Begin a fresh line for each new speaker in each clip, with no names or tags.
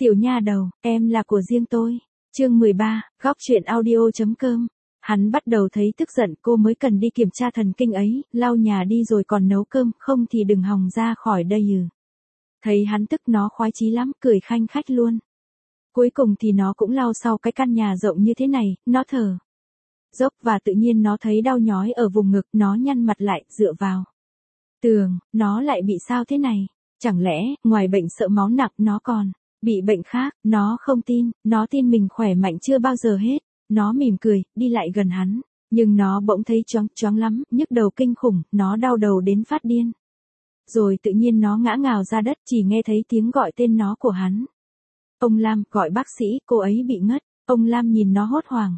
Tiểu nha đầu, em là của riêng tôi. Chương 13, góc truyện audio.com. Hắn bắt đầu thấy tức giận, cô mới cần đi kiểm tra thần kinh ấy, lau nhà đi rồi còn nấu cơm, không thì đừng hòng ra khỏi đây. Thấy hắn tức nó khoái chí lắm, cười khanh khách luôn. Cuối cùng thì nó cũng lau sau cái căn nhà rộng như thế này, nó thở dốc và tự nhiên nó thấy đau nhói ở vùng ngực, nó nhăn mặt lại, dựa vào tường, nó lại bị sao thế này? Chẳng lẽ, ngoài bệnh sợ máu nặng nó còn bị bệnh khác? Nó không tin, nó tin mình khỏe mạnh chưa bao giờ hết. Nó mỉm cười, đi lại gần hắn, nhưng nó bỗng thấy choáng lắm, nhức đầu kinh khủng, nó đau đầu đến phát điên. Rồi tự nhiên nó ngã ngào ra đất, chỉ nghe thấy tiếng gọi tên nó của hắn. Ông Lam, gọi bác sĩ, cô ấy bị ngất. Ông Lam nhìn nó hốt hoảng.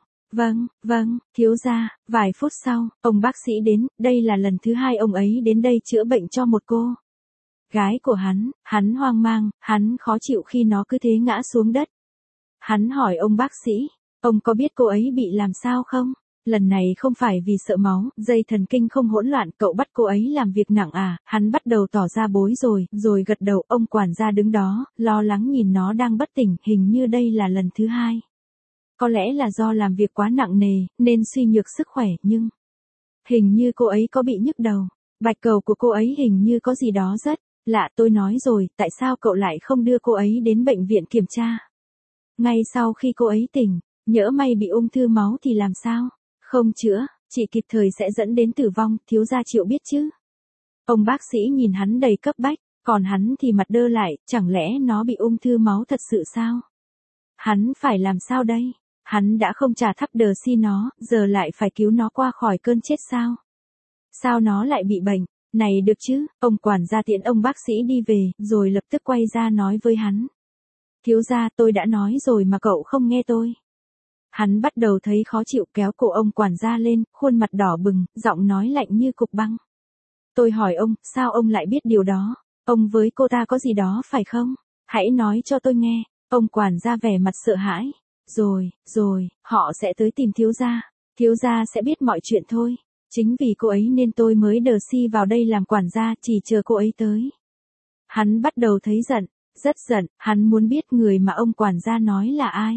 Vâng, thiếu gia. Vài phút sau, ông bác sĩ đến, đây là lần thứ 2 ông ấy đến đây chữa bệnh cho một cô gái của hắn hoang mang, hắn khó chịu khi nó cứ thế ngã xuống đất. Hắn hỏi ông bác sĩ, ông có biết cô ấy bị làm sao không? Lần này không phải vì sợ máu, dây thần kinh không hỗn loạn, cậu bắt cô ấy làm việc nặng à? Hắn bắt đầu tỏ ra bối rồi gật đầu. Ông quản gia đứng đó, lo lắng nhìn nó đang bất tỉnh, hình như đây là lần thứ 2. Có lẽ là do làm việc quá nặng nề, nên suy nhược sức khỏe, nhưng hình như cô ấy có bị nhức đầu. Bạch cầu của cô ấy hình như có gì đó rất lạ. Tôi nói rồi, tại sao cậu lại không đưa cô ấy đến bệnh viện kiểm tra? Ngay sau khi cô ấy tỉnh, nhỡ may bị ung thư máu thì làm sao? Không chữa, chỉ kịp thời sẽ dẫn đến tử vong, thiếu gia Triệu biết chứ? Ông bác sĩ nhìn hắn đầy cấp bách, còn hắn thì mặt đơ lại, chẳng lẽ nó bị ung thư máu thật sự sao? Hắn phải làm sao đây? Hắn đã không trả thắp đờ si nó, giờ lại phải cứu nó qua khỏi cơn chết sao? Sao nó lại bị bệnh? Này được chứ, ông quản gia tiễn ông bác sĩ đi về, rồi lập tức quay ra nói với hắn. Thiếu gia, tôi đã nói rồi mà cậu không nghe tôi. Hắn bắt đầu thấy khó chịu, kéo cổ ông quản gia lên, khuôn mặt đỏ bừng, giọng nói lạnh như cục băng. Tôi hỏi ông, sao ông lại biết điều đó? Ông với cô ta có gì đó phải không? Hãy nói cho tôi nghe. Ông quản gia vẻ mặt sợ hãi. Rồi, họ sẽ tới tìm thiếu gia. Thiếu gia sẽ biết mọi chuyện thôi. Chính vì cô ấy nên tôi mới đờ si vào đây làm quản gia, chỉ chờ cô ấy tới. Hắn bắt đầu thấy giận, rất giận, hắn muốn biết người mà ông quản gia nói là ai.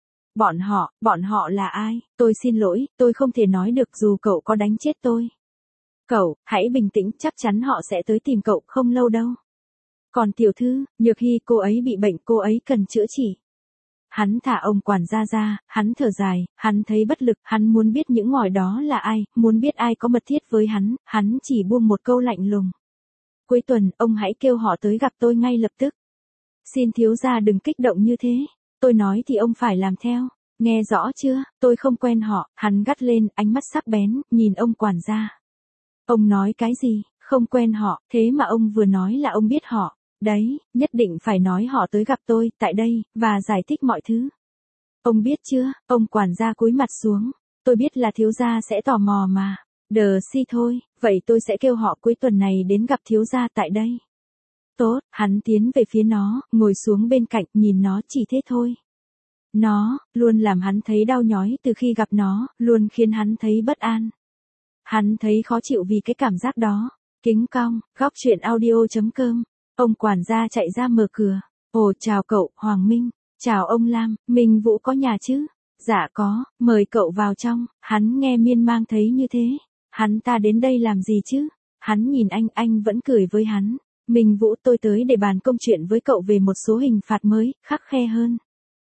Bọn họ là ai? Tôi xin lỗi, tôi không thể nói được dù cậu có đánh chết tôi. Cậu, hãy bình tĩnh, chắc chắn họ sẽ tới tìm cậu không lâu đâu. Còn tiểu thư, Nhược Hy, cô ấy bị bệnh, cô ấy cần chữa trị. Hắn thả ông quản gia ra, hắn thở dài, hắn thấy bất lực, hắn muốn biết những ngòi đó là ai, muốn biết ai có mật thiết với hắn chỉ buông một câu lạnh lùng. Cuối tuần, ông hãy kêu họ tới gặp tôi ngay lập tức. Xin thiếu gia đừng kích động như thế. Tôi nói thì ông phải làm theo. Nghe rõ chưa, tôi không quen họ. Hắn gắt lên, ánh mắt sắc bén, nhìn ông quản gia. Ông nói cái gì, không quen họ, thế mà ông vừa nói là ông biết họ. Đấy, nhất định phải nói họ tới gặp tôi, tại đây, và giải thích mọi thứ. Ông biết chưa, ông quản gia cúi mặt xuống. Tôi biết là thiếu gia sẽ tò mò mà. Đờ si thôi, vậy tôi sẽ kêu họ cuối tuần này đến gặp thiếu gia tại đây. Tốt, hắn tiến về phía nó, ngồi xuống bên cạnh, nhìn nó, chỉ thế thôi. Nó, luôn làm hắn thấy đau nhói từ khi gặp nó, luôn khiến hắn thấy bất an. Hắn thấy khó chịu vì cái cảm giác đó. Kính cong, góc truyện audio.com. Ông quản gia chạy ra mở cửa. Ồ, chào cậu, Hoàng Minh. Chào ông Lam, Minh Vũ có nhà chứ? Dạ có, mời cậu vào trong. Hắn nghe miên man thấy như thế. Hắn ta đến đây làm gì chứ? Hắn nhìn anh vẫn cười với hắn. Minh Vũ, tôi tới để bàn công chuyện với cậu về một số hình phạt mới, khắt khe hơn.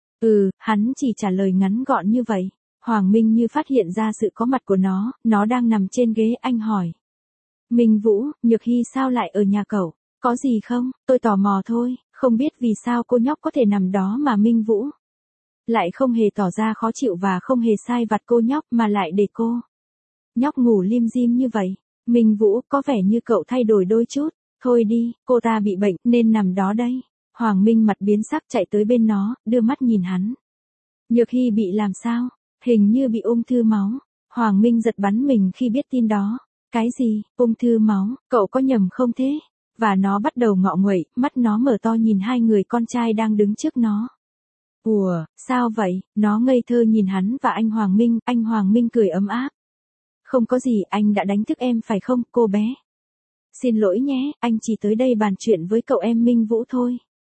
Hắn chỉ trả lời ngắn gọn như vậy. Hoàng Minh như phát hiện ra sự có mặt của nó đang nằm trên ghế, anh hỏi. Minh Vũ, Nhược Hy sao lại ở nhà cậu? Có gì không? Tôi tò mò thôi, không biết vì sao cô nhóc có thể nằm đó mà Minh Vũ lại không hề tỏ ra khó chịu và không hề sai vặt cô nhóc mà lại để cô nhóc ngủ lim dim như vậy. Minh Vũ, có vẻ như cậu thay đổi đôi chút. Thôi đi, cô ta bị bệnh nên nằm đó đây. Hoàng Minh mặt biến sắc chạy tới bên nó, đưa mắt nhìn hắn. Nhược Hy bị làm sao? Hình như bị ung thư máu. Hoàng Minh giật bắn mình khi biết tin đó. Cái gì, ung thư máu, cậu có nhầm không thế? Và nó bắt đầu ngọ nguậy, mắt nó mở to nhìn hai người con trai đang đứng trước nó. Ủa, sao vậy? Nó ngây thơ nhìn hắn và anh Hoàng Minh cười ấm áp. Không có gì, anh đã đánh thức em phải không, cô bé? Xin lỗi nhé, anh chỉ tới đây bàn chuyện với cậu em Minh Vũ thôi.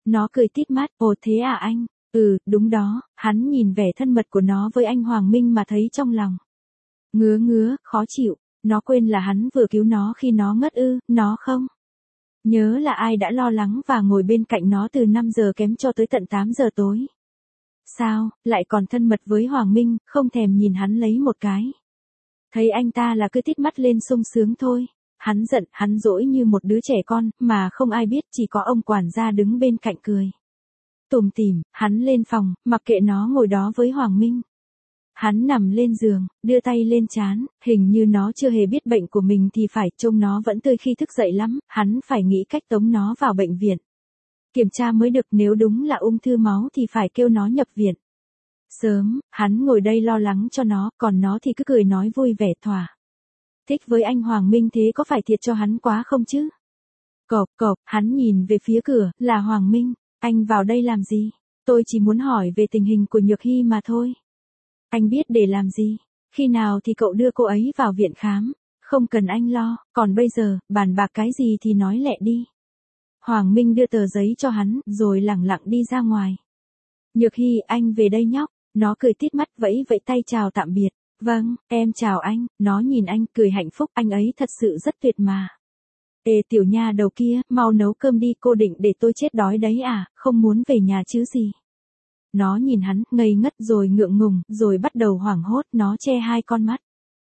Nó cười tít mắt, ồ thế à anh? Ừ, đúng đó, hắn nhìn vẻ thân mật của nó với anh Hoàng Minh mà thấy trong lòng. Ngứa ngứa, khó chịu, nó quên là hắn vừa cứu nó khi nó ngất ư, nó không. Nhớ là ai đã lo lắng và ngồi bên cạnh nó từ 5 giờ kém cho tới tận 8 giờ tối. Sao, lại còn thân mật với Hoàng Minh, không thèm nhìn hắn lấy một cái. Thấy anh ta là cứ tít mắt lên sung sướng thôi. Hắn giận, hắn dỗi như một đứa trẻ con, mà không ai biết, chỉ có ông quản gia đứng bên cạnh cười. Tủm tỉm, hắn lên phòng, mặc kệ nó ngồi đó với Hoàng Minh. Hắn nằm lên giường, đưa tay lên trán, hình như nó chưa hề biết bệnh của mình thì phải, trông nó vẫn tươi khi thức dậy lắm, hắn phải nghĩ cách tống nó vào bệnh viện. Kiểm tra mới được, nếu đúng là ung thư máu thì phải kêu nó nhập viện. Sớm, hắn ngồi đây lo lắng cho nó, còn nó thì cứ cười nói vui vẻ thỏa. Thích với anh Hoàng Minh thế có phải thiệt cho hắn quá không chứ? Cộp cộp, hắn nhìn về phía cửa, là Hoàng Minh, anh vào đây làm gì? Tôi chỉ muốn hỏi về tình hình của Nhược Hy mà thôi. Anh biết để làm gì? Khi nào thì cậu đưa cô ấy vào viện khám? Không cần anh lo, còn bây giờ, bàn bạc cái gì thì nói lẹ đi. Hoàng Minh đưa tờ giấy cho hắn, rồi lẳng lặng đi ra ngoài. Nhược Hy, anh về đây nhóc. Nó cười tít mắt vẫy vẫy tay chào tạm biệt. Vâng, em chào anh. Nó nhìn anh, cười hạnh phúc, anh ấy thật sự rất tuyệt mà. Ê tiểu nha đầu kia, mau nấu cơm đi, cô định để tôi chết đói đấy à, không muốn về nhà chứ gì. Nó nhìn hắn, ngây ngất rồi ngượng ngùng, rồi bắt đầu hoảng hốt, nó che hai con mắt.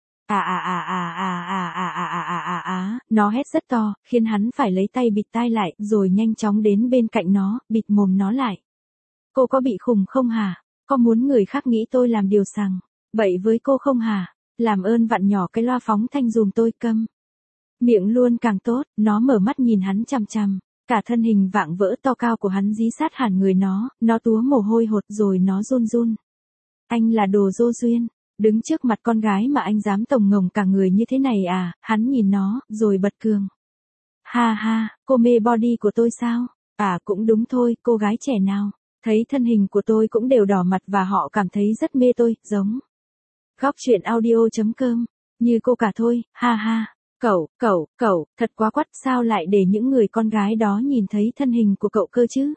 Nó hét rất to, khiến hắn phải lấy tay bịt tai lại, rồi nhanh chóng đến bên cạnh nó, bịt mồm nó lại. Cô có bị khùng không hả? Có muốn người khác nghĩ tôi làm điều sằng bậy với cô không hả? Làm ơn vặn nhỏ cái loa phóng thanh dùm tôi, câm. Miệng luôn càng tốt, nó mở mắt nhìn hắn chằm chằm. Cả thân hình vạng vỡ to cao của hắn dí sát hẳn người nó túa mồ hôi hột rồi nó run run. Anh là đồ dô duyên, đứng trước mặt con gái mà anh dám tổng ngồng cả người như thế này à, hắn nhìn nó, rồi bật cường. Ha ha, cô mê body của tôi sao? À cũng đúng thôi, cô gái trẻ nào, thấy thân hình của tôi cũng đều đỏ mặt và họ cảm thấy rất mê tôi, giống. Góc truyện audio.com, như cô cả thôi, ha ha. Cậu, thật quá quắt, sao lại để những người con gái đó nhìn thấy thân hình của cậu cơ chứ?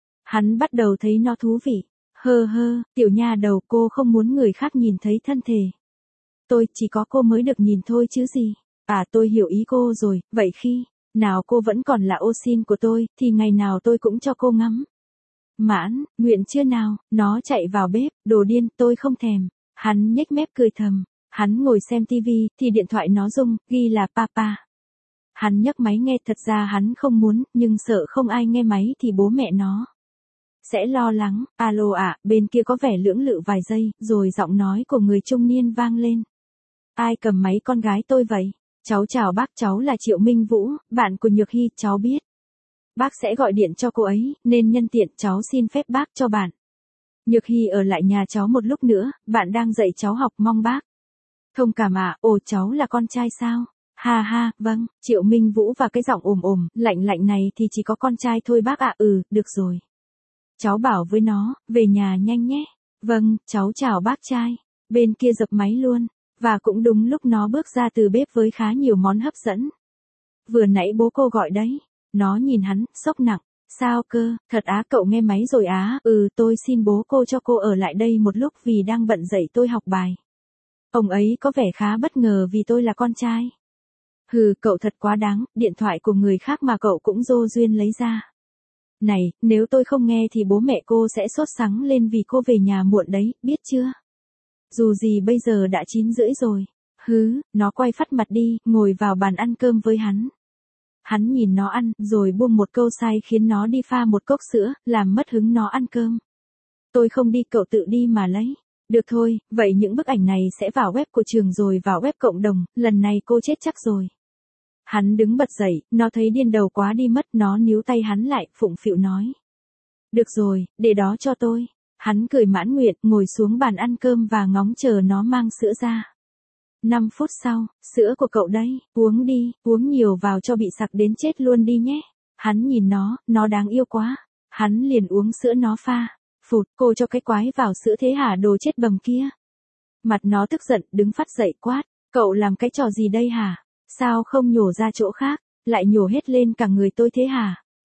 Hắn bắt đầu thấy nó thú vị. Hơ, tiểu nha đầu, cô không muốn người khác nhìn thấy thân thể. Tôi, chỉ có cô mới được nhìn thôi chứ gì. À tôi hiểu ý cô rồi, vậy khi nào cô vẫn còn là ô xin của tôi, thì ngày nào tôi cũng cho cô ngắm. Mãn, nguyện chưa nào, nó chạy vào bếp, đồ điên, tôi không thèm. Hắn nhếch mép cười thầm. Hắn ngồi xem tivi, thì điện thoại nó rung, ghi là papa. Hắn nhấc máy nghe, thật ra hắn không muốn, nhưng sợ không ai nghe máy thì bố mẹ nó sẽ lo lắng. Alo ạ, bên kia có vẻ lưỡng lự vài giây, rồi giọng nói của người trung niên vang lên. Ai cầm máy con gái tôi vậy? Cháu chào bác, cháu là Triệu Minh Vũ, bạn của Nhược Hy, cháu biết. Bác sẽ gọi điện cho cô ấy, nên nhân tiện cháu xin phép bác cho bạn. Nhược Hy ở lại nhà cháu một lúc nữa, bạn đang dạy cháu học, mong bác thông cảm ạ. Ồ cháu là con trai sao? Ha ha, vâng, Triệu Minh Vũ và cái giọng lạnh lạnh này thì chỉ có con trai thôi bác ạ. Được rồi. Cháu bảo với nó, về nhà nhanh nhé. Vâng, cháu chào bác trai. Bên kia dập máy luôn. Và cũng đúng lúc nó bước ra từ bếp với khá nhiều món hấp dẫn. Vừa nãy bố cô gọi đấy. Nó nhìn hắn, sốc nặng. Sao cơ, thật á, cậu nghe máy rồi á? Tôi xin bố cô cho cô ở lại đây một lúc vì đang bận dạy tôi học bài. Ông ấy có vẻ khá bất ngờ vì tôi là con trai. Hừ, cậu thật quá đáng, điện thoại của người khác mà cậu cũng dô duyên lấy ra. Này, nếu tôi không nghe thì bố mẹ cô sẽ sốt sắng lên vì cô về nhà muộn đấy, biết chưa? Dù gì bây giờ đã 9:30 rồi. Nó quay phắt mặt đi, ngồi vào bàn ăn cơm với hắn. Hắn nhìn nó ăn, rồi buông một câu sai khiến nó đi pha một cốc sữa, làm mất hứng nó ăn cơm. Tôi không đi, cậu tự đi mà lấy. Được thôi, vậy những bức ảnh này sẽ vào web của trường rồi vào web cộng đồng, lần này cô chết chắc rồi. Hắn đứng bật dậy, nó thấy điên đầu quá đi mất, nó níu tay hắn lại, phụng phịu nói. Được rồi, để đó cho tôi. Hắn cười mãn nguyện, ngồi xuống bàn ăn cơm và ngóng chờ nó mang sữa ra. 5 phút sau, sữa của cậu đấy, uống đi, uống nhiều vào cho bị sặc đến chết luôn đi nhé. Hắn nhìn nó đáng yêu quá. Hắn liền uống sữa nó pha. Phụt, cô cho cái quái vào sữa thế hả, đồ chết bầm kia. Mặt nó tức giận, đứng phát dậy quát. Cậu làm cái trò gì đây hả? Sao không nhổ ra chỗ khác, lại nhổ hết lên cả người tôi thế hả?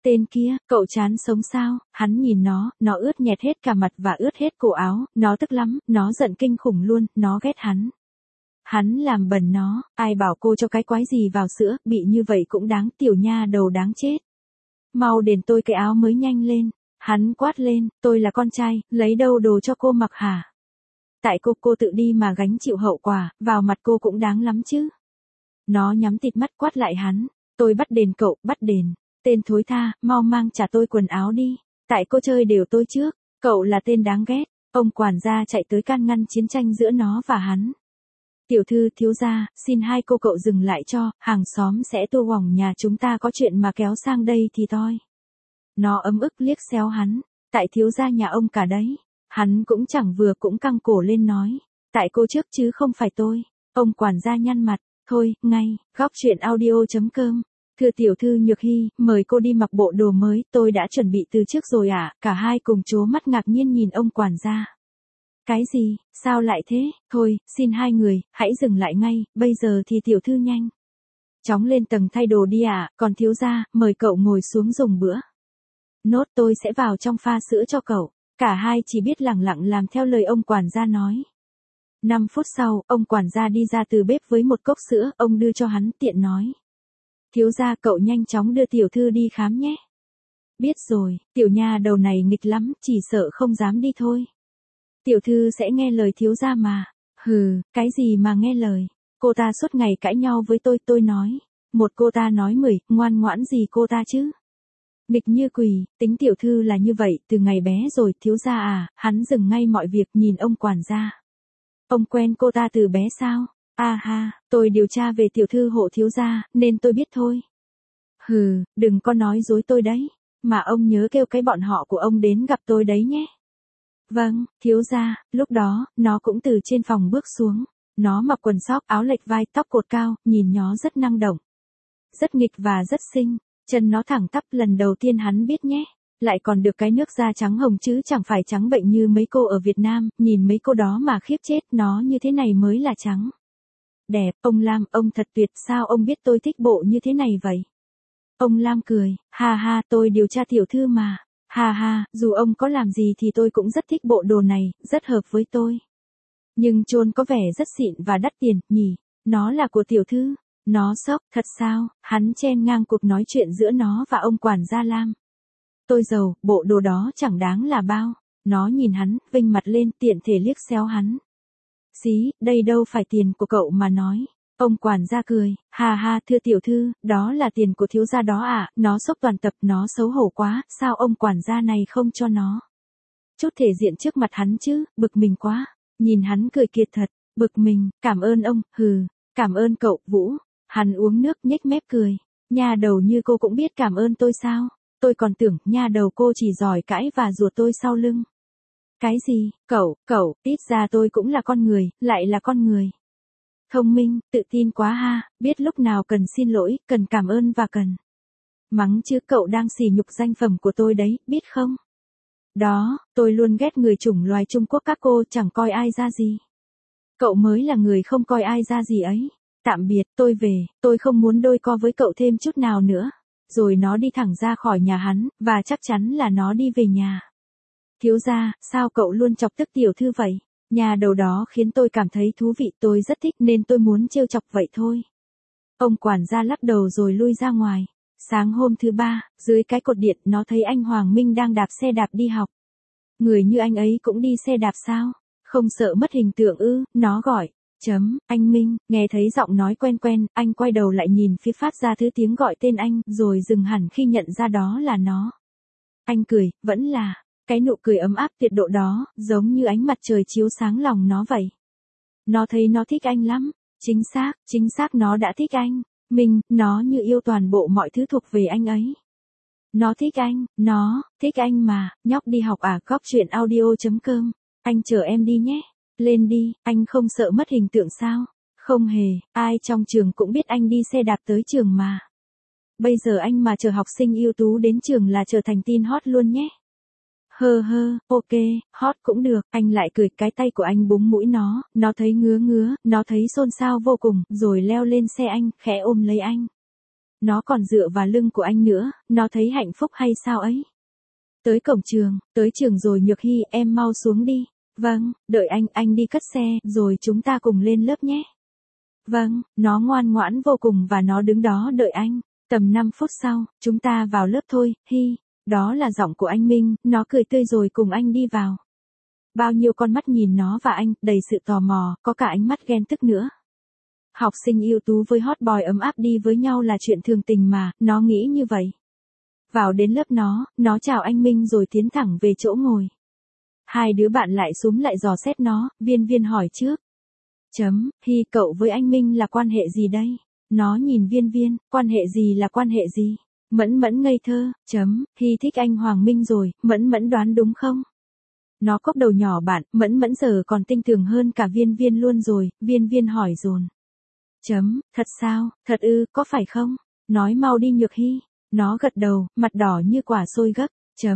Tên kia, cậu chán sống sao, hắn nhìn nó ướt nhẹt hết cả mặt và ướt hết cổ áo, nó tức lắm, nó giận kinh khủng luôn, nó ghét hắn. Hắn làm bẩn nó, ai bảo cô cho cái quái gì vào sữa, bị như vậy cũng đáng, tiểu nha đầu đáng chết. Mau đền tôi cái áo mới nhanh lên. Hắn quát lên, tôi là con trai, lấy đâu đồ cho cô mặc hả? Tại cô tự đi mà gánh chịu hậu quả, vào mặt cô cũng đáng lắm chứ. Nó nhắm tịt mắt quát lại hắn, tôi bắt đền cậu, bắt đền. Tên thối tha, mau mang trả tôi quần áo đi. Tại cô chơi đều tôi trước, cậu là tên đáng ghét. Ông quản gia chạy tới can ngăn chiến tranh giữa nó và hắn. Tiểu thư thiếu gia, xin hai cô cậu dừng lại cho, hàng xóm sẽ tua hoằng nhà chúng ta có chuyện mà kéo sang đây thì thôi. Nó ấm ức liếc xéo hắn, tại thiếu gia nhà ông cả đấy. Hắn cũng chẳng vừa cũng căng cổ lên nói, tại cô trước chứ không phải tôi. Ông quản gia nhăn mặt, thôi, ngay, góc chuyện audio.com. Thưa tiểu thư Nhược Hy, mời cô đi mặc bộ đồ mới, tôi đã chuẩn bị từ trước rồi ạ. Cả hai cùng trố mắt ngạc nhiên nhìn ông quản gia. Cái gì, sao lại thế, thôi, xin hai người, hãy dừng lại ngay, bây giờ thì tiểu thư nhanh chóng lên tầng thay đồ đi ạ, còn thiếu gia, mời cậu ngồi xuống dùng bữa. Nốt tôi sẽ vào trong pha sữa cho cậu. Cả hai chỉ biết lẳng lặng làm theo lời ông quản gia nói. 5 phút sau, ông quản gia đi ra từ bếp với một cốc sữa, ông đưa cho hắn tiện nói. Thiếu gia cậu nhanh chóng đưa tiểu thư đi khám nhé. Biết rồi, tiểu nha đầu này nghịch lắm, chỉ sợ không dám đi thôi. Tiểu thư sẽ nghe lời thiếu gia mà. Hừ, cái gì mà nghe lời. Cô ta suốt ngày cãi nhau với tôi nói. Một cô ta nói 10, ngoan ngoãn gì cô ta chứ. Nghịch như quỷ, tính tiểu thư là như vậy, từ ngày bé rồi, thiếu gia à, hắn dừng ngay mọi việc nhìn ông quản gia. Ông quen cô ta từ bé sao? À ha, tôi điều tra về tiểu thư hộ thiếu gia, nên tôi biết thôi. Hừ, đừng có nói dối tôi đấy, mà ông nhớ kêu cái bọn họ của ông đến gặp tôi đấy nhé. Vâng, thiếu gia, lúc đó, nó cũng từ trên phòng bước xuống. Nó mặc quần sóc, áo lệch vai, tóc cột cao, nhìn nó rất năng động. Rất nghịch và rất xinh. Chân nó thẳng tắp, lần đầu tiên hắn biết nhé. Lại còn được cái nước da trắng hồng chứ chẳng phải trắng bệnh như mấy cô ở Việt Nam, nhìn mấy cô đó mà khiếp chết, nó như thế này mới là trắng. Đẹp, ông Lam, ông thật tuyệt, sao ông biết tôi thích bộ như thế này vậy? Ông Lam cười, ha ha, tôi điều tra tiểu thư mà. Ha ha, dù ông có làm gì thì tôi cũng rất thích bộ đồ này, rất hợp với tôi. Nhưng trôn có vẻ rất xịn và đắt tiền, nhỉ? Nó là của tiểu thư. Nó sốc, thật sao? Hắn chen ngang cuộc nói chuyện giữa nó và ông quản gia Lam. Tôi giàu, bộ đồ đó chẳng đáng là bao. Nó nhìn hắn, vênh mặt lên, tiện thể liếc xéo hắn. Xí, đây đâu phải tiền của cậu mà nói. Ông quản gia cười, ha ha, thưa tiểu thư, đó là tiền của thiếu gia đó à, nó sốc toàn tập, nó xấu hổ quá, sao ông quản gia này không cho nó chút thể diện trước mặt hắn chứ, bực mình quá. Nhìn hắn cười kiệt thật, bực mình, cảm ơn ông, hừ, cảm ơn cậu, Vũ. Hắn uống nước nhếch mép cười. Nha đầu như cô cũng biết cảm ơn tôi sao? Tôi còn tưởng nha đầu cô chỉ giỏi cãi và rủa tôi sau lưng. Cái gì? Cậu, ít ra tôi cũng là con người, lại là con người. Thông minh, tự tin quá ha, biết lúc nào cần xin lỗi, cần cảm ơn và cần mắng chứ, cậu đang sỉ nhục danh phẩm của tôi đấy, biết không? Đó, tôi luôn ghét người chủng loài Trung Quốc các cô chẳng coi ai ra gì. Cậu mới là người không coi ai ra gì ấy. Tạm biệt, tôi về, tôi không muốn đôi co với cậu thêm chút nào nữa. Rồi nó đi thẳng ra khỏi nhà hắn, và chắc chắn là nó đi về nhà. Thiếu gia, sao cậu luôn chọc tức tiểu thư vậy? Nhà đầu đó khiến tôi cảm thấy thú vị, tôi rất thích nên tôi muốn trêu chọc vậy thôi. Ông quản gia lắc đầu rồi lui ra ngoài. Sáng hôm thứ ba, dưới cái cột điện nó thấy anh Hoàng Minh đang đạp xe đạp đi học. Người như anh ấy cũng đi xe đạp sao? Không sợ mất hình tượng ư? Nó gọi. Anh Minh, nghe thấy giọng nói quen quen, anh quay đầu lại nhìn phía phát ra thứ tiếng gọi tên anh, rồi dừng hẳn khi nhận ra đó là nó. Anh cười, vẫn là cái nụ cười ấm áp tuyệt độ đó, giống như ánh mặt trời chiếu sáng lòng nó vậy. Nó thấy nó thích anh lắm. Chính xác nó đã thích anh. Minh, nó như yêu toàn bộ mọi thứ thuộc về anh ấy. Nó thích anh mà, nhóc đi học à, góc chuyện audio.com. Anh chờ em đi nhé. Lên đi, anh không sợ mất hình tượng sao? Không hề, ai trong trường cũng biết anh đi xe đạp tới trường mà. Bây giờ anh mà chờ học sinh ưu tú đến trường là trở thành tin hot luôn nhé. Ok, hot cũng được, anh lại cười, cái tay của anh búng mũi nó thấy ngứa, nó thấy xôn xao vô cùng, rồi leo lên xe anh, khẽ ôm lấy anh. Nó còn dựa vào lưng của anh nữa, nó thấy hạnh phúc hay sao ấy. Tới trường rồi Nhược Hy, em mau xuống đi. Vâng, đợi anh đi cất xe, rồi chúng ta cùng lên lớp nhé. Vâng, nó ngoan ngoãn vô cùng và nó đứng đó đợi anh. Tầm 5 phút sau, chúng ta vào lớp thôi, Hy. Đó là giọng của anh Minh, nó cười tươi rồi cùng anh đi vào. Bao nhiêu con mắt nhìn nó và anh, đầy sự tò mò, có cả ánh mắt ghen tức nữa. Học sinh ưu tú với hot boy ấm áp đi với nhau là chuyện thường tình mà, nó nghĩ như vậy. Vào đến lớp nó chào anh Minh rồi tiến thẳng về chỗ ngồi. Hai đứa bạn lại xúm lại dò xét nó, Viên hỏi trước. Hy, cậu với anh Minh là quan hệ gì đây? Nó nhìn Viên, quan hệ gì là quan hệ gì? Mẫn ngây thơ, Hy thích anh Hoàng Minh rồi, Mẫn đoán đúng không? Nó cốc đầu nhỏ bạn, Mẫn giờ còn tinh tường hơn cả Viên luôn rồi, Viên hỏi dồn. Thật sao, thật ư, có phải không? Nói mau đi Nhược Hy. Nó gật đầu, mặt đỏ như quả xôi gấc.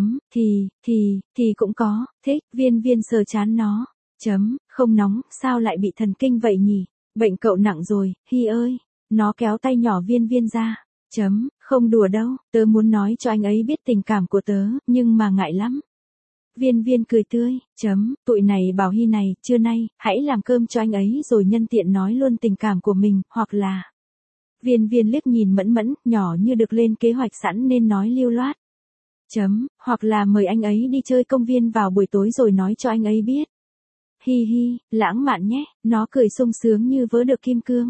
Thì cũng có, thích, Viên sờ chán nó. Không nóng, sao lại bị thần kinh vậy nhỉ? Bệnh cậu nặng rồi, Hy ơi. Nó kéo tay nhỏ Viên ra. Không đùa đâu, tớ muốn nói cho anh ấy biết tình cảm của tớ, nhưng mà ngại lắm. Viên cười tươi, tụi này bảo Hy này, trưa nay, hãy làm cơm cho anh ấy rồi nhân tiện nói luôn tình cảm của mình, hoặc là... Viên liếc nhìn Mẫn, nhỏ như được lên kế hoạch sẵn nên nói lưu loát. Hoặc là mời anh ấy đi chơi công viên vào buổi tối rồi nói cho anh ấy biết. Hi, lãng mạn nhé, nó cười sung sướng như vớ được kim cương.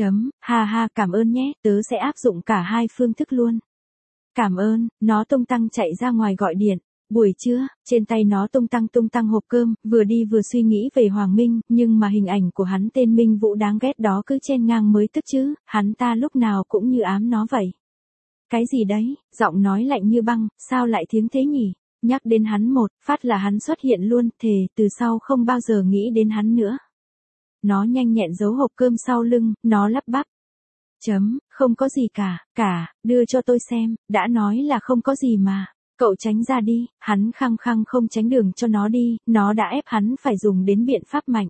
Ha, cảm ơn nhé, tớ sẽ áp dụng cả hai phương thức luôn. Cảm ơn, nó tung tăng chạy ra ngoài gọi điện. Buổi trưa, trên tay nó tung tăng hộp cơm, vừa đi vừa suy nghĩ về Hoàng Minh, nhưng mà hình ảnh của hắn tên Minh Vũ đáng ghét đó cứ chen ngang mới tức chứ, hắn ta lúc nào cũng như ám nó vậy. Cái gì đấy, giọng nói lạnh như băng, sao lại thiếng thế nhỉ? Nhắc đến hắn một, phát là hắn xuất hiện luôn, thề, từ sau không bao giờ nghĩ đến hắn nữa. Nó nhanh nhẹn giấu hộp cơm sau lưng, nó lắp bắp. Không có gì cả, đưa cho tôi xem, đã nói là không có gì mà. Cậu tránh ra đi, hắn khăng không tránh đường cho nó đi, nó đã ép hắn phải dùng đến biện pháp mạnh.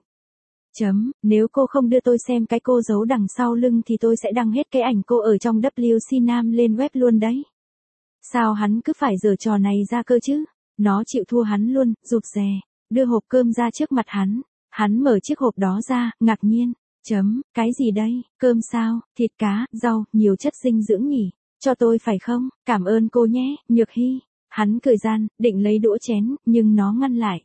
Nếu cô không đưa tôi xem cái cô giấu đằng sau lưng thì tôi sẽ đăng hết cái ảnh cô ở trong WC Nam lên web luôn đấy. Sao hắn cứ phải giở trò này ra cơ chứ? Nó chịu thua hắn luôn, rụt rè, đưa hộp cơm ra trước mặt hắn. Hắn mở chiếc hộp đó ra, ngạc nhiên. Cái gì đây, cơm sao, thịt cá, rau, nhiều chất dinh dưỡng nhỉ? Cho tôi phải không? Cảm ơn cô nhé, Nhược Hy. Hắn cười gian, định lấy đũa chén, nhưng nó ngăn lại.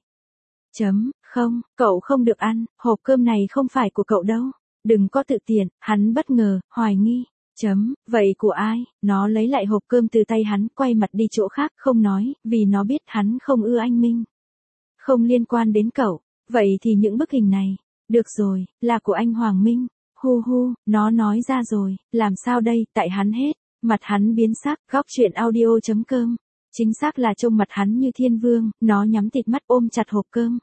Không, cậu không được ăn, hộp cơm này không phải của cậu đâu. Đừng có tự tiện, hắn bất ngờ, hoài nghi. Vậy của ai? Nó lấy lại hộp cơm từ tay hắn, quay mặt đi chỗ khác, không nói, vì nó biết hắn không ưa anh Minh. Không liên quan đến cậu, vậy thì những bức hình này, được rồi, là của anh Hoàng Minh. Hu, nó nói ra rồi, làm sao đây, tại hắn hết. Mặt hắn biến sắc, góc chuyện audio.com. Chính xác là trông mặt hắn như thiên vương, nó nhắm tịt mắt ôm chặt hộp cơm.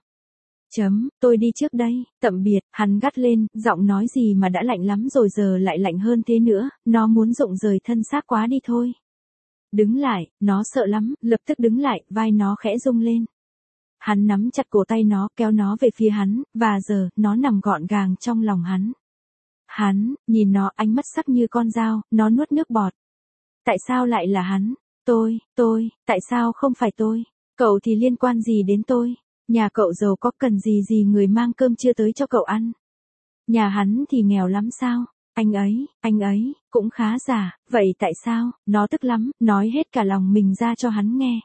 Tôi đi trước đây, tạm biệt, hắn gắt lên, giọng nói gì mà đã lạnh lắm rồi giờ lại lạnh hơn thế nữa, nó muốn rụng rời thân xác quá đi thôi. Đứng lại, nó sợ lắm, lập tức đứng lại, vai nó khẽ rung lên. Hắn nắm chặt cổ tay nó, kéo nó về phía hắn, và giờ, nó nằm gọn gàng trong lòng hắn. Hắn, nhìn nó, ánh mắt sắc như con dao, nó nuốt nước bọt. Tại sao lại là hắn? Tôi, tại sao không phải tôi? Cậu thì liên quan gì đến tôi? Nhà cậu giàu có cần gì người mang cơm trưa tới cho cậu ăn? Nhà hắn thì nghèo lắm sao? Anh ấy, cũng khá giả, vậy tại sao? Nó tức lắm, nói hết cả lòng mình ra cho hắn nghe.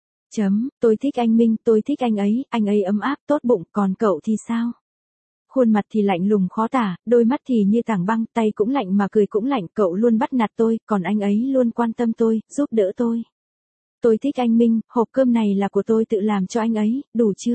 Tôi thích anh Minh, tôi thích anh ấy ấm áp, tốt bụng, còn cậu thì sao? Khuôn mặt thì lạnh lùng khó tả, đôi mắt thì như tảng băng, tay cũng lạnh mà cười cũng lạnh, cậu luôn bắt nạt tôi, còn anh ấy luôn quan tâm tôi, giúp đỡ tôi. Tôi thích anh Minh, hộp cơm này là của tôi tự làm cho anh ấy, đủ chưa?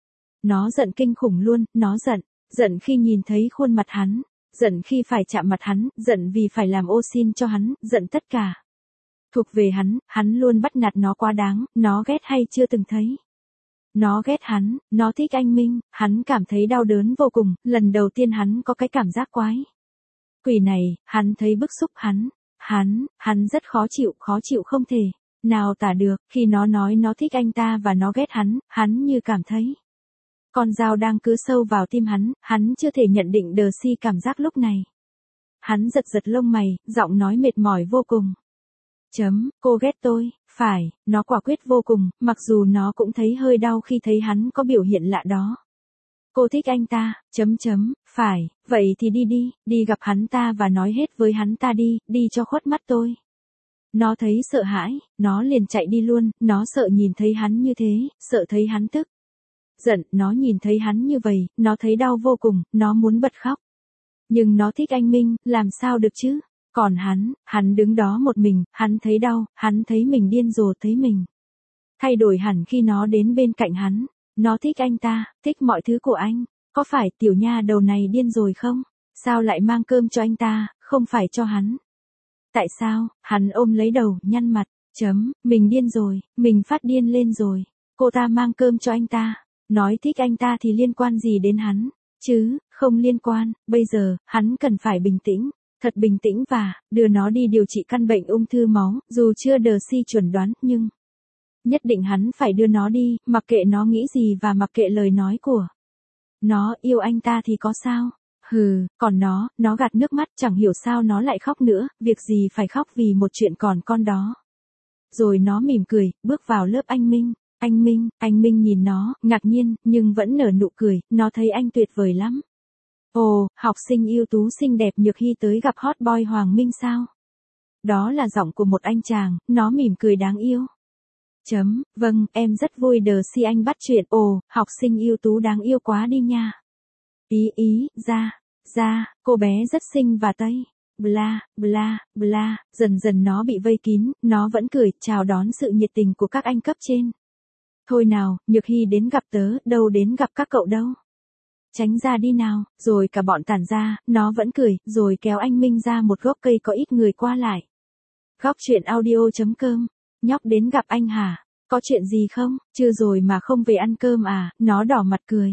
Nó giận kinh khủng luôn, nó giận khi nhìn thấy khuôn mặt hắn, giận khi phải chạm mặt hắn, giận vì phải làm ô xin cho hắn, giận tất cả. Thuộc về hắn luôn bắt nạt nó quá đáng, nó ghét hay chưa từng thấy. Nó ghét hắn, nó thích anh Minh, hắn cảm thấy đau đớn vô cùng, lần đầu tiên hắn có cái cảm giác quái. Quỷ này, hắn thấy bức xúc hắn rất khó chịu không thể nào tả được, khi nó nói nó thích anh ta và nó ghét hắn như cảm thấy. Con dao đang cứ sâu vào tim hắn chưa thể nhận định đờ si cảm giác lúc này. Hắn giật giật lông mày, giọng nói mệt mỏi vô cùng. Cô ghét tôi, phải, nó quả quyết vô cùng, mặc dù nó cũng thấy hơi đau khi thấy hắn có biểu hiện lạ đó. Cô thích anh ta, phải, vậy thì đi gặp hắn ta và nói hết với hắn ta đi cho khuất mắt tôi. Nó thấy sợ hãi, nó liền chạy đi luôn, nó sợ nhìn thấy hắn như thế, sợ thấy hắn tức giận, nó nhìn thấy hắn như vậy, nó thấy đau vô cùng, nó muốn bật khóc. Nhưng nó thích anh Minh, làm sao được chứ? Còn hắn đứng đó một mình, hắn thấy đau, hắn thấy mình điên rồ, thấy mình thay đổi hẳn khi nó đến bên cạnh hắn. Nó thích anh ta, thích mọi thứ của anh. Có phải tiểu nha đầu này điên rồi không? Sao lại mang cơm cho anh ta, không phải cho hắn? Tại sao? Hắn ôm lấy đầu, nhăn mặt. Mình điên rồi, mình phát điên lên rồi. Cô ta mang cơm cho anh ta. Nói thích anh ta thì liên quan gì đến hắn? Chứ, không liên quan, bây giờ, hắn cần phải bình tĩnh. Thật bình tĩnh và, đưa nó đi điều trị căn bệnh ung thư máu, dù chưa được chuẩn đoán, nhưng nhất định hắn phải đưa nó đi, mặc kệ nó nghĩ gì và mặc kệ lời nói của nó. Yêu anh ta thì có sao? Còn nó gạt nước mắt, chẳng hiểu sao nó lại khóc nữa, việc gì phải khóc vì một chuyện còn con đó. Rồi nó mỉm cười, bước vào lớp anh Minh. Anh Minh nhìn nó, ngạc nhiên, nhưng vẫn nở nụ cười, nó thấy anh tuyệt vời lắm. Ồ, học sinh ưu tú xinh đẹp Nhược Hy tới gặp hot boy Hoàng Minh sao? Đó là giọng của một anh chàng, nó mỉm cười đáng yêu. Vâng, em rất vui được si anh bắt chuyện. Ồ, học sinh ưu tú đáng yêu quá đi nha. Ra, cô bé rất xinh và tây. Bla, dần dần nó bị vây kín, nó vẫn cười, chào đón sự nhiệt tình của các anh cấp trên. Thôi nào, Nhược Hy đến gặp tớ, đâu đến gặp các cậu đâu. Tránh ra đi nào, rồi cả bọn tản ra, nó vẫn cười, rồi kéo anh Minh ra một gốc cây có ít người qua lại. Góc chuyện audio.com. Nhóc đến gặp anh hả? Có chuyện gì không? Chưa rồi mà không về ăn cơm à? Nó đỏ mặt cười.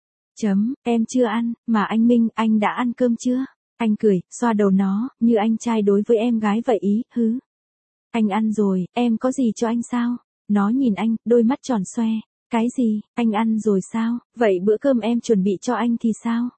Em chưa ăn, mà anh Minh, anh đã ăn cơm chưa? Anh cười, xoa đầu nó, như anh trai đối với em gái vậy ý, Anh ăn rồi, em có gì cho anh sao? Nó nhìn anh, đôi mắt tròn xoe. Cái gì, anh ăn rồi sao? Vậy bữa cơm em chuẩn bị cho anh thì sao?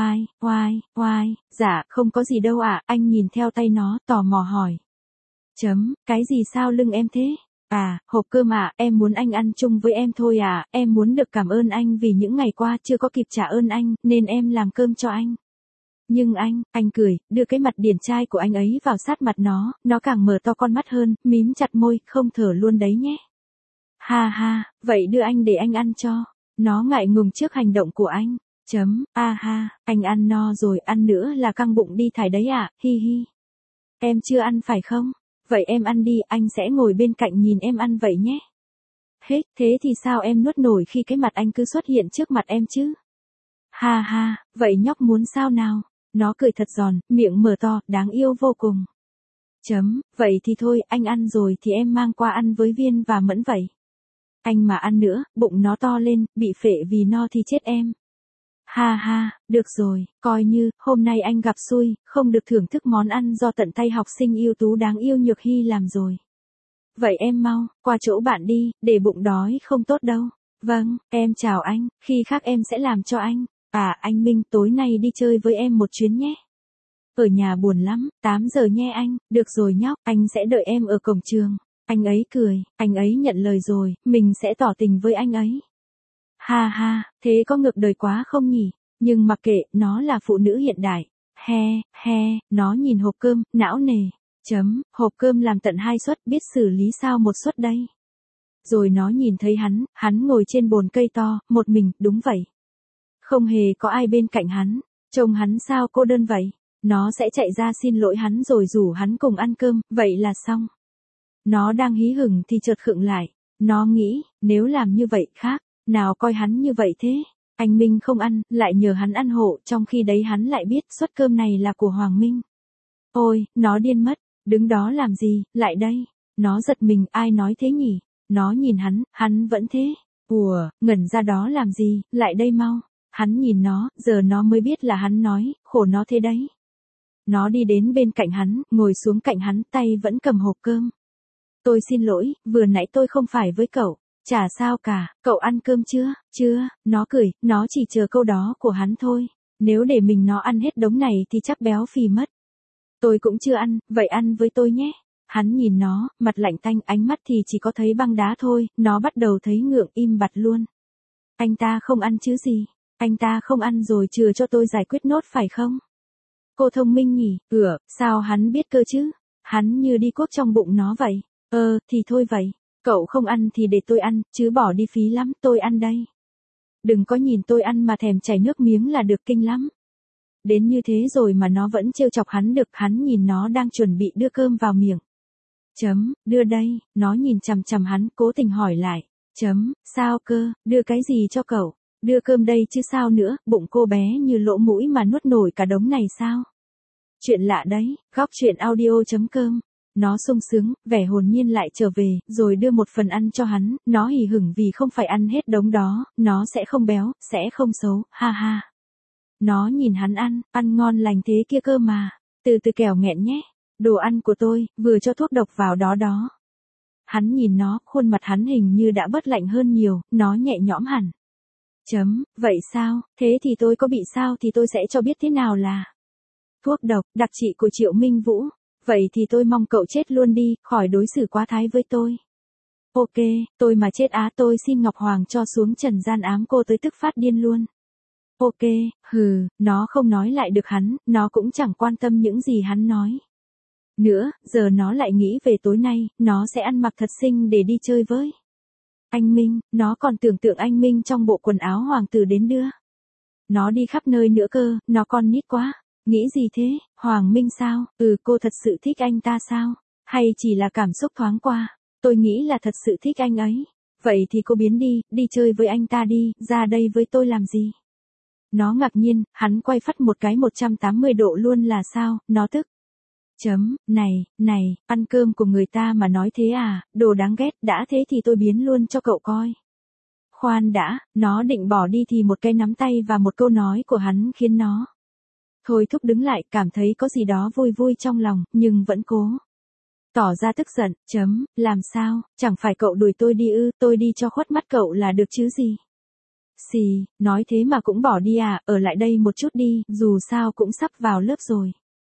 Oai, dạ, không có gì đâu ạ. Anh nhìn theo tay nó, tò mò hỏi. Cái gì sao lưng em thế? À, hộp cơm ạ, em muốn anh ăn chung với em thôi à, em muốn được cảm ơn anh vì những ngày qua chưa có kịp trả ơn anh, nên em làm cơm cho anh. Nhưng anh cười, đưa cái mặt điển trai của anh ấy vào sát mặt nó càng mở to con mắt hơn, mím chặt môi, không thở luôn đấy nhé. Ha, vậy đưa anh để anh ăn cho. Nó ngại ngùng trước hành động của anh. Anh ăn no rồi, ăn nữa là căng bụng đi thải đấy ạ, hi. Em chưa ăn phải không? Vậy em ăn đi, anh sẽ ngồi bên cạnh nhìn em ăn vậy nhé. Hết, thế thì sao em nuốt nổi khi cái mặt anh cứ xuất hiện trước mặt em chứ? Ha, vậy nhóc muốn sao nào? Nó cười thật giòn, miệng mở to, đáng yêu vô cùng. Vậy thì thôi, anh ăn rồi thì em mang qua ăn với Viên và Mẫn vậy. Anh mà ăn nữa, bụng nó to lên, bị phệ vì no thì chết em. Ha, được rồi, coi như, hôm nay anh gặp xui, không được thưởng thức món ăn do tận tay học sinh ưu tú đáng yêu Nhược Hy làm rồi. Vậy em mau, qua chỗ bạn đi, để bụng đói không tốt đâu. Vâng, em chào anh, khi khác em sẽ làm cho anh. À, anh Minh, tối nay đi chơi với em một chuyến nhé. Ở nhà buồn lắm, 8 giờ nhé anh, được rồi nhóc, anh sẽ đợi em ở cổng trường. Anh ấy cười, anh ấy nhận lời rồi, mình sẽ tỏ tình với anh ấy. Ha, thế có ngược đời quá không nhỉ? Nhưng mặc kệ, nó là phụ nữ hiện đại. He, nó nhìn hộp cơm, não nề. Hộp cơm làm tận 2 suất, biết xử lý sao một suất đây? Rồi nó nhìn thấy hắn ngồi trên bồn cây to, một mình, đúng vậy. Không hề có ai bên cạnh hắn, trông hắn sao cô đơn vậy? Nó sẽ chạy ra xin lỗi hắn rồi rủ hắn cùng ăn cơm, vậy là xong. Nó đang hí hửng thì chợt khựng lại. Nó nghĩ, nếu làm như vậy khác, nào coi hắn như vậy thế. Anh Minh không ăn, lại nhờ hắn ăn hộ, trong khi đấy hắn lại biết suất cơm này là của Hoàng Minh. Ôi, nó điên mất, đứng đó làm gì, lại đây. Nó giật mình, ai nói thế nhỉ? Nó nhìn hắn vẫn thế. Ủa, ngẩn ra đó làm gì, lại đây mau. Hắn nhìn nó, giờ nó mới biết là hắn nói, khổ nó thế đấy. Nó đi đến bên cạnh hắn, ngồi xuống cạnh hắn, tay vẫn cầm hộp cơm. Tôi xin lỗi, vừa nãy tôi không phải với cậu. Chả sao cả, cậu ăn cơm chưa? Chưa, nó cười, nó chỉ chờ câu đó của hắn thôi. Nếu để mình nó ăn hết đống này thì chắc béo phì mất. Tôi cũng chưa ăn, vậy ăn với tôi nhé. Hắn nhìn nó, mặt lạnh tanh, ánh mắt thì chỉ có thấy băng đá thôi, nó bắt đầu thấy ngượng im bặt luôn. Anh ta không ăn chứ gì? Anh ta không ăn rồi chừa cho tôi giải quyết nốt phải không? Cô thông minh nhỉ, sao hắn biết cơ chứ? Hắn như đi cuốc trong bụng nó vậy. Thì thôi vậy. Cậu không ăn thì để tôi ăn, chứ bỏ đi phí lắm, tôi ăn đây. Đừng có nhìn tôi ăn mà thèm chảy nước miếng là được, kinh lắm. Đến như thế rồi mà nó vẫn trêu chọc hắn được, hắn nhìn nó đang chuẩn bị đưa cơm vào miệng. Đưa đây, nó nhìn chằm chằm hắn, cố tình hỏi lại. Sao cơ, đưa cái gì cho cậu? Đưa cơm đây chứ sao nữa, bụng cô bé như lỗ mũi mà nuốt nổi cả đống này sao? Chuyện lạ đấy, góc chuyện audio.com. Nó sung sướng, vẻ hồn nhiên lại trở về, rồi đưa một phần ăn cho hắn, nó hỉ hửng vì không phải ăn hết đống đó, nó sẽ không béo, sẽ không xấu, ha ha. Nó nhìn hắn ăn ngon lành thế kia cơ mà, từ từ kẻo nghẹn nhé, đồ ăn của tôi, vừa cho thuốc độc vào đó đó. Hắn nhìn nó, khuôn mặt hắn hình như đã bớt lạnh hơn nhiều, nó nhẹ nhõm hẳn. Vậy sao, thế thì tôi có bị sao thì tôi sẽ cho biết thế nào là thuốc độc, đặc trị của Triệu Minh Vũ. Vậy thì tôi mong cậu chết luôn đi, khỏi đối xử quá thái với tôi. Ok, tôi mà chết tôi xin Ngọc Hoàng cho xuống trần gian ám cô tới tức phát điên luôn. Ok, nó không nói lại được hắn, nó cũng chẳng quan tâm những gì hắn nói. Nữa, giờ nó lại nghĩ về tối nay, nó sẽ ăn mặc thật xinh để đi chơi với anh Minh, nó còn tưởng tượng anh Minh trong bộ quần áo hoàng tử đến đưa. Nó đi khắp nơi nữa cơ, nó con nít quá. Nghĩ gì thế, Hoàng Minh sao? Cô thật sự thích anh ta sao? Hay chỉ là cảm xúc thoáng qua? Tôi nghĩ là thật sự thích anh ấy. Vậy thì cô biến đi chơi với anh ta đi, ra đây với tôi làm gì? Nó ngạc nhiên, hắn quay phắt một cái 180 độ luôn là sao, nó tức. Này, ăn cơm của người ta mà nói thế à, đồ đáng ghét, đã thế thì tôi biến luôn cho cậu coi. Khoan đã, nó định bỏ đi thì một cái nắm tay và một câu nói của hắn khiến nó thôi thúc đứng lại, cảm thấy có gì đó vui vui trong lòng, nhưng vẫn cố tỏ ra tức giận. Làm sao, chẳng phải cậu đuổi tôi đi ư, tôi đi cho khuất mắt cậu là được chứ gì. Xì, nói thế mà cũng bỏ đi à, ở lại đây một chút đi, dù sao cũng sắp vào lớp rồi.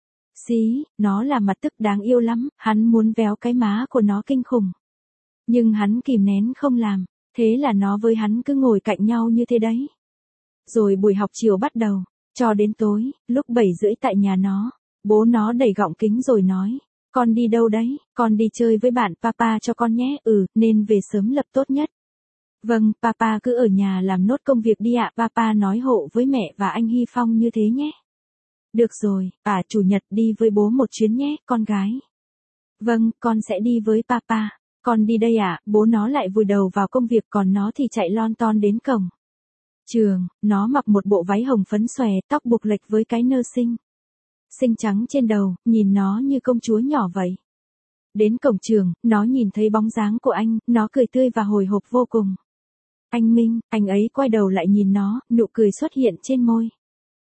Xí, nó là mặt tức đáng yêu lắm, hắn muốn véo cái má của nó kinh khủng. Nhưng hắn kìm nén không làm, thế là nó với hắn cứ ngồi cạnh nhau như thế đấy. Rồi buổi học chiều bắt đầu. Cho đến tối, lúc 7:30 tại nhà nó, bố nó đẩy gọng kính rồi nói, con đi đâu đấy, con đi chơi với bạn papa cho con nhé, nên về sớm lập tốt nhất. Vâng, papa cứ ở nhà làm nốt công việc đi ạ, papa nói hộ với mẹ và anh Hy Phong như thế nhé. Được rồi, chủ nhật đi với bố một chuyến nhé, con gái. Vâng, con sẽ đi với papa, con đi đây ạ, bố nó lại vùi đầu vào công việc còn nó thì chạy lon ton đến cổng trường, nó mặc một bộ váy hồng phấn xòe, tóc buộc lệch với cái nơ xinh trắng trên đầu, nhìn nó như công chúa nhỏ vậy. Đến cổng trường, nó nhìn thấy bóng dáng của anh, nó cười tươi và hồi hộp vô cùng. Anh Minh, anh ấy quay đầu lại nhìn nó, nụ cười xuất hiện trên môi.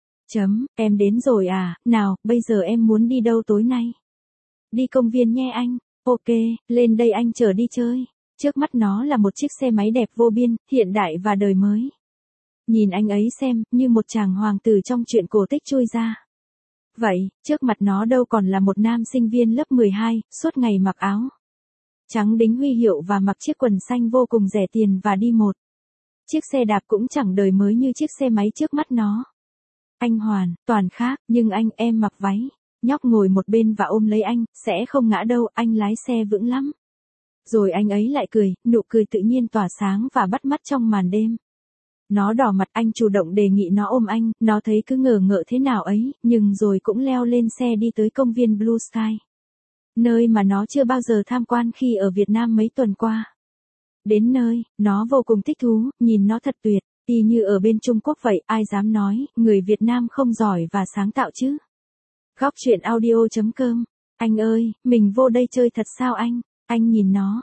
Em đến rồi à, nào, bây giờ em muốn đi đâu tối nay? Đi công viên nhé anh. Ok, lên đây anh chở đi chơi. Trước mắt nó là một chiếc xe máy đẹp vô biên, hiện đại và đời mới. Nhìn anh ấy xem, như một chàng hoàng tử trong truyện cổ tích chui ra. Vậy, trước mặt nó đâu còn là một nam sinh viên lớp 12, suốt ngày mặc áo trắng đính huy hiệu và mặc chiếc quần xanh vô cùng rẻ tiền và đi một chiếc xe đạp cũng chẳng đời mới như chiếc xe máy trước mắt nó. Anh hoàn toàn khác, nhưng em mặc váy nhóc ngồi một bên và ôm lấy anh, sẽ không ngã đâu, anh lái xe vững lắm. Rồi anh ấy lại cười, nụ cười tự nhiên tỏa sáng và bắt mắt trong màn đêm. Nó đỏ mặt, anh chủ động đề nghị nó ôm anh, nó thấy cứ ngờ ngợ thế nào ấy, nhưng rồi cũng leo lên xe đi tới công viên Blue Sky. Nơi mà nó chưa bao giờ tham quan khi ở Việt Nam mấy tuần qua. Đến nơi, nó vô cùng thích thú, nhìn nó thật tuyệt, y như ở bên Trung Quốc vậy, ai dám nói, người Việt Nam không giỏi và sáng tạo chứ. Góc chuyện audio.com. Anh ơi, mình vô đây chơi thật sao anh? Anh nhìn nó,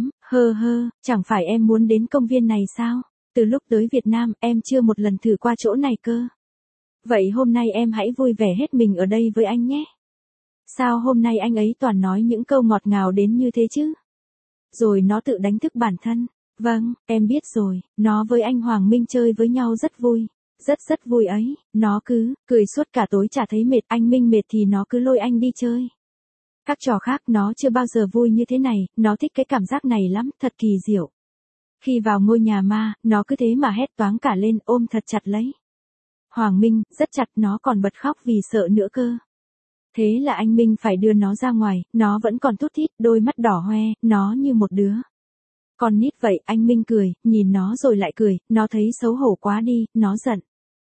chẳng phải em muốn đến công viên này sao? Từ lúc tới Việt Nam, em chưa một lần thử qua chỗ này cơ. Vậy hôm nay em hãy vui vẻ hết mình ở đây với anh nhé. Sao hôm nay anh ấy toàn nói những câu ngọt ngào đến như thế chứ? Rồi nó tự đánh thức bản thân. Vâng, em biết rồi, nó với anh Hoàng Minh chơi với nhau rất vui. rất vui ấy, nó cứ cười suốt cả tối chả thấy mệt, anh Minh mệt thì nó cứ lôi anh đi chơi. Các trò khác nó chưa bao giờ vui như thế này, nó thích cái cảm giác này lắm, thật kỳ diệu. Khi vào ngôi nhà ma, nó cứ thế mà hét toáng cả lên, ôm thật chặt lấy Hoàng Minh, rất chặt, nó còn bật khóc vì sợ nữa cơ. Thế là anh Minh phải đưa nó ra ngoài, nó vẫn còn thút thít, đôi mắt đỏ hoe, nó như một đứa con nít vậy. Anh Minh cười, nhìn nó rồi lại cười, nó thấy xấu hổ quá đi, nó giận.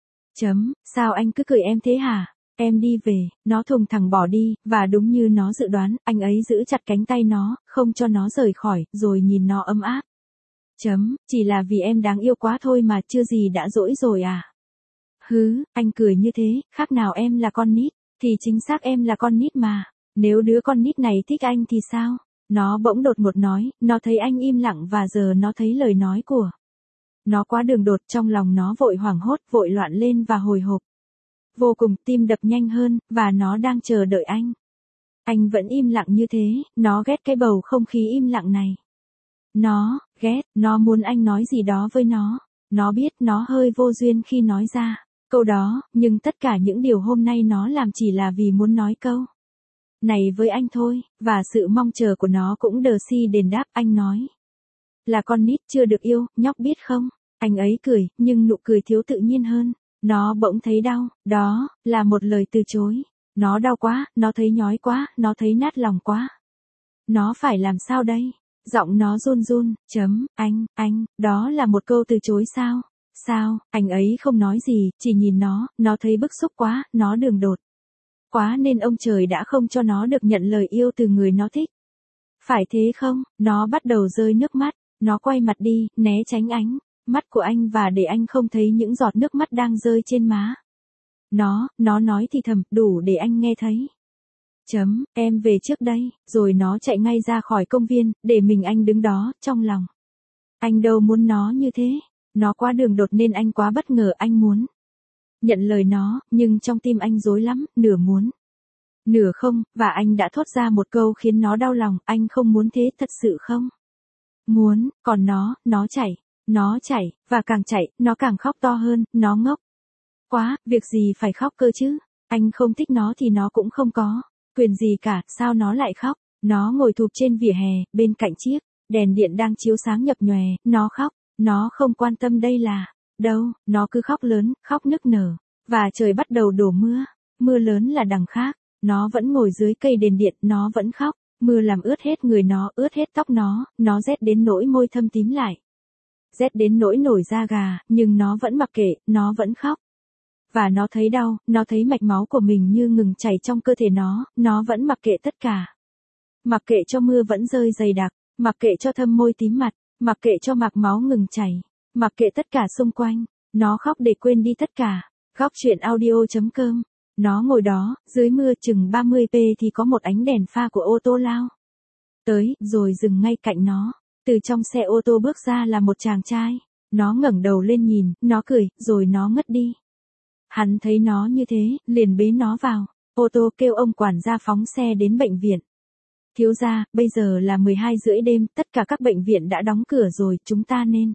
Sao anh cứ cười em thế hả? Em đi về, nó thùng thẳng bỏ đi, và đúng như nó dự đoán, anh ấy giữ chặt cánh tay nó, không cho nó rời khỏi, rồi nhìn nó ấm áp. Chỉ là vì em đáng yêu quá thôi mà, chưa gì đã dỗi rồi à? Hứ, anh cười như thế, khác nào em là con nít, thì chính xác em là con nít mà. Nếu đứa con nít này thích anh thì sao? Nó bỗng đột ngột nói, nó thấy anh im lặng và giờ nó thấy lời nói của nó quá đường đột, trong lòng nó vội hoảng hốt, vội loạn lên và hồi hộp. Vô cùng, tim đập nhanh hơn, và nó đang chờ đợi anh. Anh vẫn im lặng như thế, nó ghét cái bầu không khí im lặng này. Nó ghét, nó muốn anh nói gì đó với nó. Nó biết nó hơi vô duyên khi nói ra câu đó, nhưng tất cả những điều hôm nay nó làm chỉ là vì muốn nói câu này với anh thôi, và sự mong chờ của nó cũng đờ si đền đáp. Anh nói là con nít chưa được yêu, nhóc biết không? Anh ấy cười, nhưng nụ cười thiếu tự nhiên hơn. Nó bỗng thấy đau, đó là một lời từ chối. Nó đau quá, nó thấy nhói quá, nó thấy nát lòng quá. Nó phải làm sao đây? Giọng nó run run, anh, đó là một câu từ chối sao? Sao? Anh ấy không nói gì, chỉ nhìn nó thấy bức xúc quá, nó đường đột quá nên ông trời đã không cho nó được nhận lời yêu từ người nó thích. Phải thế không? Nó bắt đầu rơi nước mắt, nó quay mặt đi, né tránh ánh mắt của anh và để anh không thấy những giọt nước mắt đang rơi trên má. Nó nói thì thầm, đủ để anh nghe thấy. Em về trước đây, rồi nó chạy ngay ra khỏi công viên, để mình anh đứng đó, trong lòng anh đâu muốn nó như thế. Nó quá đường đột nên anh quá bất ngờ, anh muốn nhận lời nó, nhưng trong tim anh rối lắm, nửa muốn, nửa không, và anh đã thốt ra một câu khiến nó đau lòng, anh không muốn thế, thật sự không muốn. Còn nó chạy, và càng chạy, nó càng khóc to hơn, nó ngốc quá, việc gì phải khóc cơ chứ? Anh không thích nó thì nó cũng không có quyền gì cả, sao nó lại khóc? Nó ngồi thụp trên vỉa hè, bên cạnh chiếc đèn điện đang chiếu sáng nhập nhòe, nó khóc, nó không quan tâm đây là đâu, nó cứ khóc lớn, khóc nức nở, và trời bắt đầu đổ mưa lớn là đằng khác, nó vẫn ngồi dưới cây đèn điện, nó vẫn khóc, mưa làm ướt hết người nó, ướt hết tóc nó rét đến nỗi môi thâm tím lại, rét đến nỗi nổi da gà, nhưng nó vẫn mặc kệ, nó vẫn khóc. Và nó thấy đau, nó thấy mạch máu của mình như ngừng chảy trong cơ thể nó vẫn mặc kệ tất cả. Mặc kệ cho mưa vẫn rơi dày đặc, mặc kệ cho thâm môi tím mặt, mặc kệ cho mạch máu ngừng chảy, mặc kệ tất cả xung quanh, nó khóc để quên đi tất cả. Góc truyện audio.com. Nó ngồi đó, dưới mưa chừng 30p thì có một ánh đèn pha của ô tô lao tới, rồi dừng ngay cạnh nó. Từ trong xe ô tô bước ra là một chàng trai. Nó ngẩng đầu lên nhìn, nó cười, rồi nó ngất đi. Hắn thấy nó như thế, liền bế nó vào ô tô, kêu ông quản gia phóng xe đến bệnh viện. Thiếu gia, bây giờ là 12 rưỡi đêm, tất cả các bệnh viện đã đóng cửa rồi, chúng ta nên.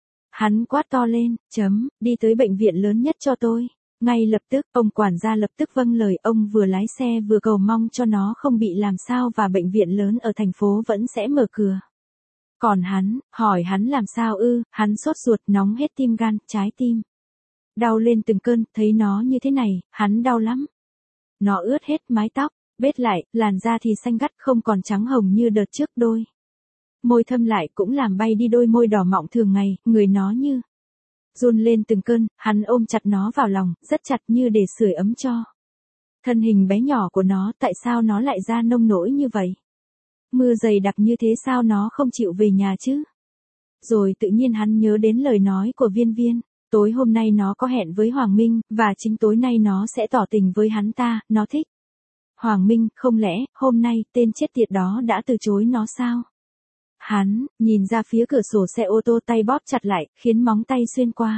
Hắn quát to lên, đi tới bệnh viện lớn nhất cho tôi. Ngay lập tức, ông quản gia lập tức vâng lời, ông vừa lái xe vừa cầu mong cho nó không bị làm sao và bệnh viện lớn ở thành phố vẫn sẽ mở cửa. Còn hắn, hỏi hắn làm sao ư, hắn sốt ruột, nóng hết tim gan, trái tim đau lên từng cơn, thấy nó như thế này, hắn đau lắm. Nó ướt hết mái tóc, bết lại, làn da thì xanh gắt không còn trắng hồng như đợt trước, đôi môi thâm lại cũng làm bay đi đôi môi đỏ mọng thường ngày, người nó như run lên từng cơn, hắn ôm chặt nó vào lòng, rất chặt như để sưởi ấm cho thân hình bé nhỏ của nó. Tại sao nó lại ra nông nỗi như vậy? Mưa dày đặc như thế sao nó không chịu về nhà chứ? Rồi tự nhiên hắn nhớ đến lời nói của Viên Viên. Tối hôm nay nó có hẹn với Hoàng Minh, và chính tối nay nó sẽ tỏ tình với hắn ta, nó thích Hoàng Minh, không lẽ, hôm nay, tên chết tiệt đó đã từ chối nó sao? Hắn, nhìn ra phía cửa sổ xe ô tô, tay bóp chặt lại, khiến móng tay xuyên qua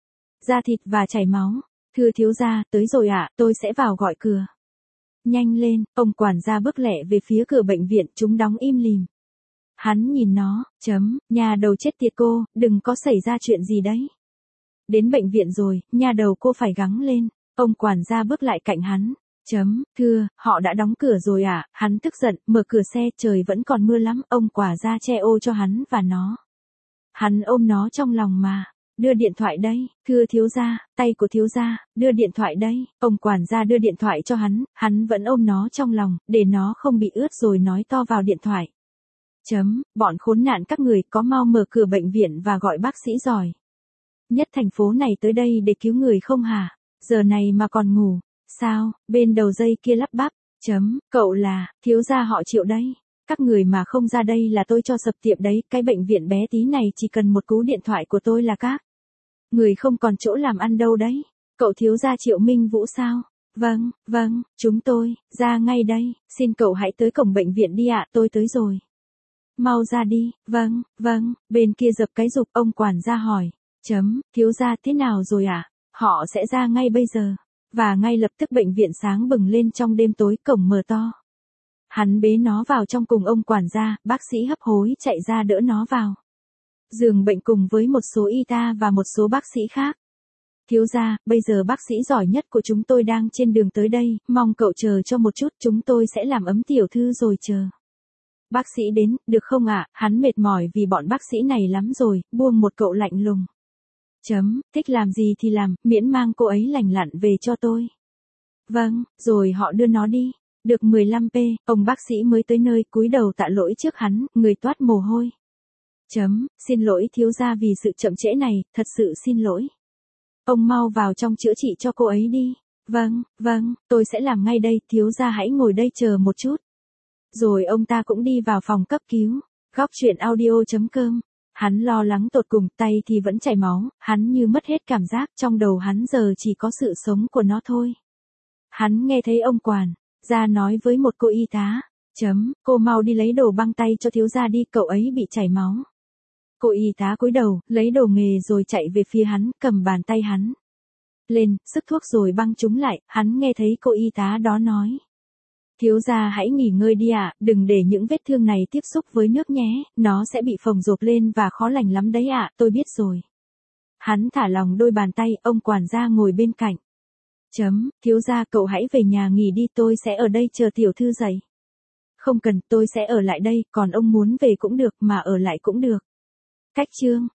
da thịt và chảy máu. Thưa thiếu gia, tới rồi ạ, tôi sẽ vào gọi cửa. Nhanh lên, ông quản gia bước lẹ về phía cửa bệnh viện, chúng đóng im lìm. Hắn nhìn nó, nhà đầu chết tiệt cô, đừng có xảy ra chuyện gì đấy. Đến bệnh viện rồi, nha đầu cô phải gắng lên. Ông quản gia bước lại cạnh hắn. Thưa, họ đã đóng cửa rồi à? Hắn tức giận, mở cửa xe, trời vẫn còn mưa lắm. Ông quản gia che ô cho hắn và nó. Hắn ôm nó trong lòng mà. Đưa điện thoại đây, thưa thiếu gia, tay của thiếu gia, đưa điện thoại đây. Ông quản gia đưa điện thoại cho hắn vẫn ôm nó trong lòng, để nó không bị ướt rồi nói to vào điện thoại. Bọn khốn nạn các người có mau mở cửa bệnh viện và gọi bác sĩ giỏi nhất thành phố này tới đây để cứu người không hả? Giờ này mà còn ngủ. Sao? Bên đầu dây kia lắp bắp. Cậu là, thiếu gia họ Triệu đấy. Các người mà không ra đây là tôi cho sập tiệm đấy, cái bệnh viện bé tí này chỉ cần một cú điện thoại của tôi là các người không còn chỗ làm ăn đâu đấy. Cậu thiếu gia Triệu Minh Vũ sao? Vâng, chúng tôi, ra ngay đây, xin cậu hãy tới cổng bệnh viện đi ạ, tôi tới rồi. Mau ra đi, vâng, bên kia dập cái dục, ông quản gia hỏi. Thiếu gia thế nào rồi ạ? Họ sẽ ra ngay bây giờ. Và ngay lập tức bệnh viện sáng bừng lên trong đêm tối, cổng mở to. Hắn bế nó vào trong cùng ông quản gia, bác sĩ hấp hối chạy ra đỡ nó vào giường bệnh cùng với một số y tá và một số bác sĩ khác. Thiếu gia, bây giờ bác sĩ giỏi nhất của chúng tôi đang trên đường tới đây, mong cậu chờ cho một chút, chúng tôi sẽ làm ấm tiểu thư rồi chờ. Bác sĩ đến, được không ạ? Hắn mệt mỏi vì bọn bác sĩ này lắm rồi, buông một cậu lạnh lùng. Thích làm gì thì làm, miễn mang cô ấy lành lặn về cho tôi. Vâng, rồi họ đưa nó đi. Được 15p, ông bác sĩ mới tới nơi, cúi đầu tạ lỗi trước hắn, người toát mồ hôi. Xin lỗi thiếu gia vì sự chậm trễ này, thật sự xin lỗi. Ông mau vào trong chữa trị cho cô ấy đi. Vâng, tôi sẽ làm ngay đây, thiếu gia hãy ngồi đây chờ một chút. Rồi ông ta cũng đi vào phòng cấp cứu. Góc truyện audio.com. Hắn lo lắng tột cùng, tay thì vẫn chảy máu, hắn như mất hết cảm giác, trong đầu hắn giờ chỉ có sự sống của nó thôi. Hắn nghe thấy ông quản gia nói với một cô y tá. Cô mau đi lấy đồ băng tay cho thiếu gia đi, cậu ấy bị chảy máu. Cô y tá cúi đầu, lấy đồ nghề rồi chạy về phía hắn, cầm bàn tay hắn lên, sức thuốc rồi băng chúng lại, hắn nghe thấy cô y tá đó nói. Thiếu gia hãy nghỉ ngơi đi ạ, đừng để những vết thương này tiếp xúc với nước nhé, nó sẽ bị phồng rộp lên và khó lành lắm đấy ạ, tôi biết rồi. Hắn thả lỏng đôi bàn tay, ông quản gia ngồi bên cạnh. Thiếu gia cậu hãy về nhà nghỉ đi, tôi sẽ ở đây chờ tiểu thư dậy. Không cần, tôi sẽ ở lại đây, còn ông muốn về cũng được, mà ở lại cũng được. Cách chương